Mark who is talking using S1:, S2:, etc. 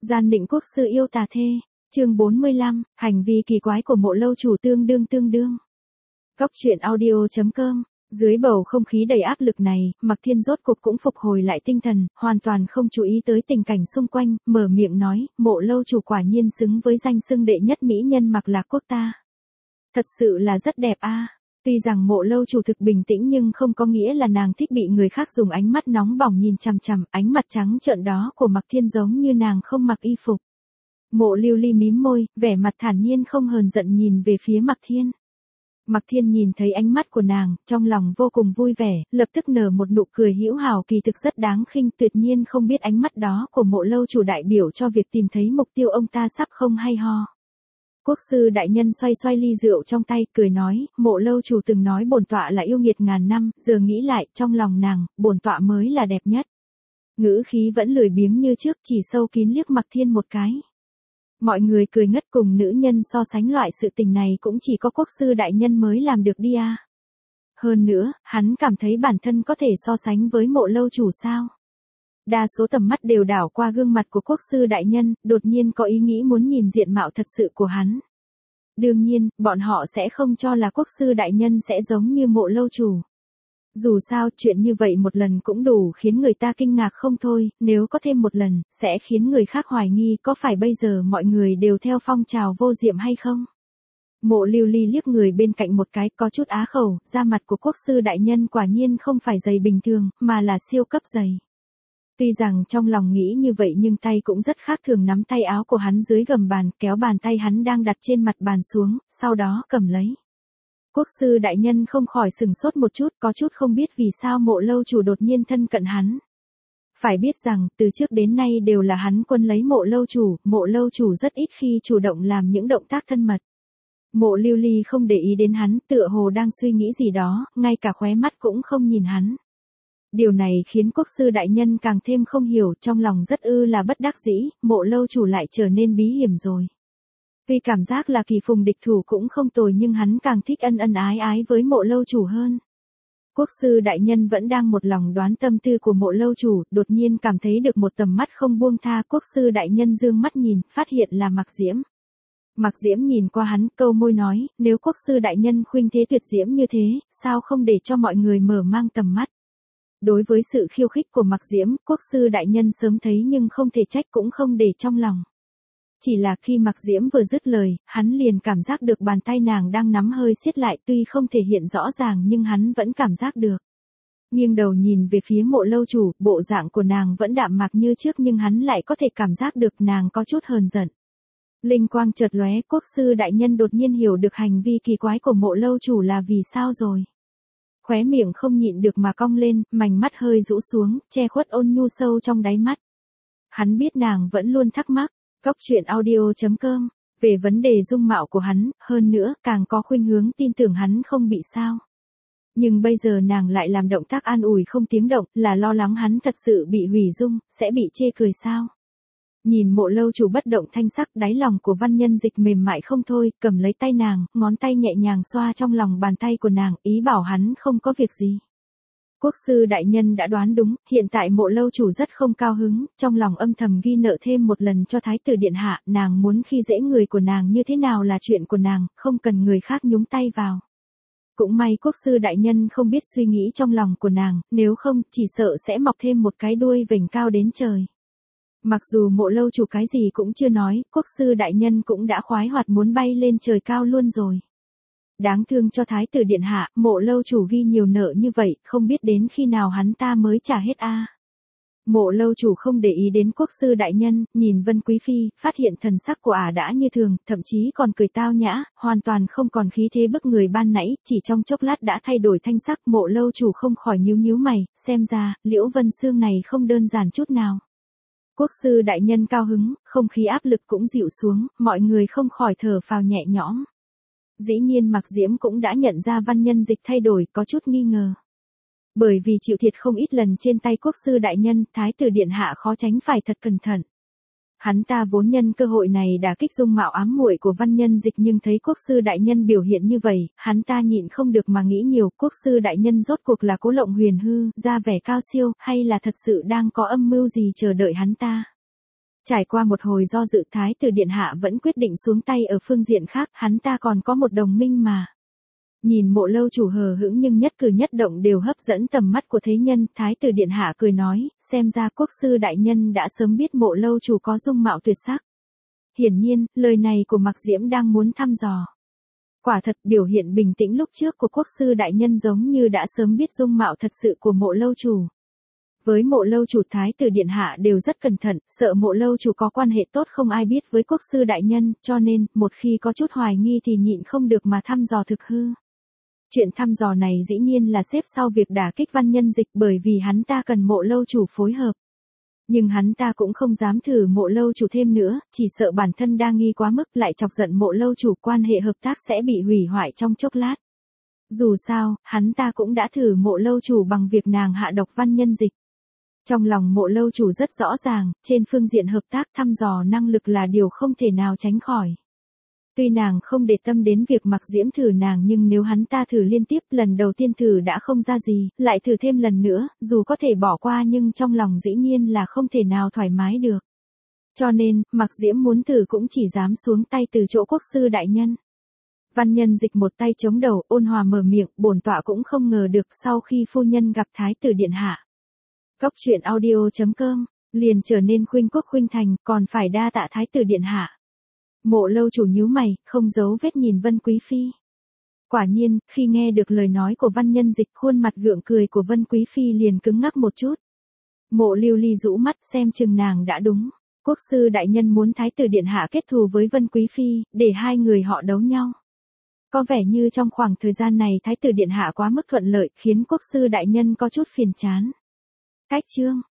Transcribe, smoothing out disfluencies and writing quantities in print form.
S1: Gian định quốc sư yêu tà thê, chương 45, hành vi kỳ quái của Mộ lâu chủ tương đương. Góc truyện audio.com. Dưới bầu không khí đầy áp lực này, Mạc Thiên rốt cục cũng phục hồi lại tinh thần, hoàn toàn không chú ý tới tình cảnh xung quanh, mở miệng nói, Mộ lâu chủ quả nhiên xứng với danh xưng đệ nhất mỹ nhân Mạc Lạc quốc ta. Thật sự là rất đẹp a. Tuy rằng Mộ lâu chủ thực bình tĩnh nhưng không có nghĩa là nàng thích bị người khác dùng ánh mắt nóng bỏng nhìn chằm chằm, ánh mặt trắng trợn đó của Mạc Thiên giống như nàng không mặc y phục. Mộ Lưu Ly mím môi, vẻ mặt thản nhiên không hờn giận nhìn về phía Mạc Thiên. Mạc Thiên nhìn thấy ánh mắt của nàng, trong lòng vô cùng vui vẻ, lập tức nở một nụ cười hữu hảo kỳ thực rất đáng khinh, tuyệt nhiên không biết ánh mắt đó của Mộ lâu chủ đại biểu cho việc tìm thấy mục tiêu ông ta sắp không hay ho. Quốc sư đại nhân xoay xoay ly rượu trong tay, cười nói, Mộ lâu chủ từng nói bổn tọa là yêu nghiệt ngàn năm, giờ nghĩ lại, trong lòng nàng, bổn tọa mới là đẹp nhất. Ngữ khí vẫn lười biếng như trước, chỉ sâu kín liếc Mạc Thiên một cái. Mọi người cười ngất, cùng nữ nhân so sánh loại sự tình này cũng chỉ có quốc sư đại nhân mới làm được đi à. Hơn nữa, hắn cảm thấy bản thân có thể so sánh với Mộ lâu chủ sao. Đa số tầm mắt đều đảo qua gương mặt của quốc sư đại nhân, đột nhiên có ý nghĩ muốn nhìn diện mạo thật sự của hắn. Đương nhiên, bọn họ sẽ không cho là quốc sư đại nhân sẽ giống như Mộ lâu chủ. Dù sao, chuyện như vậy một lần cũng đủ khiến người ta kinh ngạc không thôi, nếu có thêm một lần, sẽ khiến người khác hoài nghi có phải bây giờ mọi người đều theo phong trào vô diệm hay không. Mộ Lưu Ly liếc người bên cạnh một cái, có chút á khẩu, da mặt của quốc sư đại nhân quả nhiên không phải dày bình thường, mà là siêu cấp dày. Tuy rằng trong lòng nghĩ như vậy nhưng tay cũng rất khác thường, nắm tay áo của hắn dưới gầm bàn, kéo bàn tay hắn đang đặt trên mặt bàn xuống, sau đó cầm lấy. Quốc sư đại nhân không khỏi sừng sốt một chút, có chút không biết vì sao Mộ lâu chủ đột nhiên thân cận hắn. Phải biết rằng, từ trước đến nay đều là hắn quân lấy Mộ lâu chủ rất ít khi chủ động làm những động tác thân mật. Mộ Lưu Ly không để ý đến hắn, tựa hồ đang suy nghĩ gì đó, ngay cả khóe mắt cũng không nhìn hắn. Điều này khiến quốc sư đại nhân càng thêm không hiểu, trong lòng rất là bất đắc dĩ, Mộ lâu chủ lại trở nên bí hiểm rồi. Tuy cảm giác là kỳ phùng địch thủ cũng không tồi nhưng hắn càng thích ân ân ái ái với Mộ lâu chủ hơn. Quốc sư đại nhân vẫn đang một lòng đoán tâm tư của Mộ lâu chủ, đột nhiên cảm thấy được một tầm mắt không buông tha, quốc sư đại nhân dương mắt nhìn, phát hiện là Mạc Diễm. Mạc Diễm nhìn qua hắn, câu môi nói, nếu quốc sư đại nhân khuynh thế tuyệt diễm như thế, sao không để cho mọi người mở mang tầm mắt. Đối với sự khiêu khích của Mạc Diễm, quốc sư đại nhân sớm thấy nhưng không thể trách cũng không để trong lòng. Chỉ là khi Mạc Diễm vừa dứt lời, hắn liền cảm giác được bàn tay nàng đang nắm hơi siết lại, tuy không thể hiện rõ ràng nhưng hắn vẫn cảm giác được. Nghiêng đầu nhìn về phía Mộ lâu chủ, bộ dạng của nàng vẫn đạm mạc như trước nhưng hắn lại có thể cảm giác được nàng có chút hờn giận. Linh quang chợt lóe, quốc sư đại nhân đột nhiên hiểu được hành vi kỳ quái của Mộ lâu chủ là vì sao rồi. Khóe miệng không nhịn được mà cong lên, mảnh mắt hơi rũ xuống, che khuất ôn nhu sâu trong đáy mắt. Hắn biết nàng vẫn luôn thắc mắc. Góc truyện audio.com, về vấn đề dung mạo của hắn, hơn nữa càng có khuynh hướng tin tưởng hắn không bị sao. Nhưng bây giờ nàng lại làm động tác an ủi không tiếng động, là lo lắng hắn thật sự bị hủy dung, sẽ bị chê cười sao. Nhìn Mộ lâu chủ bất động thanh sắc, đáy lòng của Văn Nhân Dịch mềm mại không thôi, cầm lấy tay nàng, ngón tay nhẹ nhàng xoa trong lòng bàn tay của nàng, ý bảo hắn không có việc gì. Quốc sư đại nhân đã đoán đúng, hiện tại Mộ lâu chủ rất không cao hứng, trong lòng âm thầm ghi nợ thêm một lần cho thái tử điện hạ, nàng muốn khi dễ người của nàng như thế nào là chuyện của nàng, không cần người khác nhúng tay vào. Cũng may quốc sư đại nhân không biết suy nghĩ trong lòng của nàng, nếu không, chỉ sợ sẽ mọc thêm một cái đuôi vểnh cao đến trời. Mặc dù Mộ lâu chủ cái gì cũng chưa nói, quốc sư đại nhân cũng đã khoái hoạt muốn bay lên trời cao luôn rồi. Đáng thương cho thái tử điện hạ, Mộ lâu chủ ghi nhiều nợ như vậy, không biết đến khi nào hắn ta mới trả hết a. Mộ lâu chủ không để ý đến quốc sư đại nhân, nhìn Vân Quý Phi, phát hiện thần sắc của ả đã như thường, thậm chí còn cười tao nhã, hoàn toàn không còn khí thế bức người ban nãy, chỉ trong chốc lát đã thay đổi thanh sắc. Mộ lâu chủ không khỏi nhíu mày, xem ra, Liễu Vân Xương này không đơn giản chút nào. Quốc sư đại nhân cao hứng, không khí áp lực cũng dịu xuống, mọi người không khỏi thở phào nhẹ nhõm. Dĩ nhiên Mạc Diễm cũng đã nhận ra Văn Nhân Dịch thay đổi, có chút nghi ngờ. Bởi vì chịu thiệt không ít lần trên tay quốc sư đại nhân, thái tử điện hạ khó tránh phải thật cẩn thận. Hắn ta vốn nhân cơ hội này đả kích dung mạo ám muội của Văn Nhân Dịch nhưng thấy quốc sư đại nhân biểu hiện như vậy, hắn ta nhịn không được mà nghĩ nhiều, quốc sư đại nhân rốt cuộc là cố lộng huyền hư, ra vẻ cao siêu, hay là thật sự đang có âm mưu gì chờ đợi hắn ta. Trải qua một hồi do dự, Thái tử điện hạ vẫn quyết định xuống tay ở phương diện khác, hắn ta còn có một đồng minh mà. Nhìn Mộ lâu chủ hờ hững nhưng nhất cử nhất động đều hấp dẫn tầm mắt của thế nhân, Thái tử điện hạ cười nói, xem ra quốc sư đại nhân đã sớm biết Mộ lâu chủ có dung mạo tuyệt sắc. Hiển nhiên, lời này của Mạc Diễm đang muốn thăm dò. Quả thật, biểu hiện bình tĩnh lúc trước của quốc sư đại nhân giống như đã sớm biết dung mạo thật sự của Mộ lâu chủ. Với Mộ lâu chủ, Thái tử điện hạ đều rất cẩn thận, sợ Mộ lâu chủ có quan hệ tốt không ai biết với quốc sư đại nhân, cho nên, một khi có chút hoài nghi thì nhịn không được mà thăm dò thực hư. Chuyện thăm dò này dĩ nhiên là xếp sau việc đả kích Văn Nhân Dịch, bởi vì hắn ta cần Mộ lâu chủ phối hợp. Nhưng hắn ta cũng không dám thử Mộ lâu chủ thêm nữa, chỉ sợ bản thân đa nghi quá mức lại chọc giận Mộ lâu chủ, quan hệ hợp tác sẽ bị hủy hoại trong chốc lát. Dù sao, hắn ta cũng đã thử Mộ lâu chủ bằng việc nàng hạ độc Văn Nhân Dịch. Trong lòng Mộ lâu chủ rất rõ ràng, trên phương diện hợp tác thăm dò năng lực là điều không thể nào tránh khỏi. Tuy nàng không để tâm đến việc Mạc Diễm thử nàng nhưng nếu hắn ta thử liên tiếp, lần đầu tiên thử đã không ra gì, lại thử thêm lần nữa, dù có thể bỏ qua nhưng trong lòng dĩ nhiên là không thể nào thoải mái được. Cho nên, Mạc Diễm muốn thử cũng chỉ dám xuống tay từ chỗ quốc sư đại nhân. Văn Nhân Dịch một tay chống đầu, ôn hòa mở miệng, bổn tọa cũng không ngờ được sau khi phu nhân gặp Thái tử điện hạ. Cốc truyện audio.com, liền trở nên khuynh quốc khuynh thành, còn phải đa tạ Thái tử điện hạ. Mộ lâu chủ nhíu mày, không giấu vết nhìn Vân Quý Phi. Quả nhiên, khi nghe được lời nói của Văn Nhân Dịch, khuôn mặt gượng cười của Vân Quý Phi liền cứng ngắc một chút. Mộ Lưu Ly rũ mắt, xem chừng nàng đã đúng. Quốc sư đại nhân muốn Thái tử điện hạ kết thù với Vân Quý Phi, để hai người họ đấu nhau. Có vẻ như trong khoảng thời gian này Thái tử điện hạ quá mức thuận lợi, khiến quốc sư đại nhân có chút phiền chán. Cách chương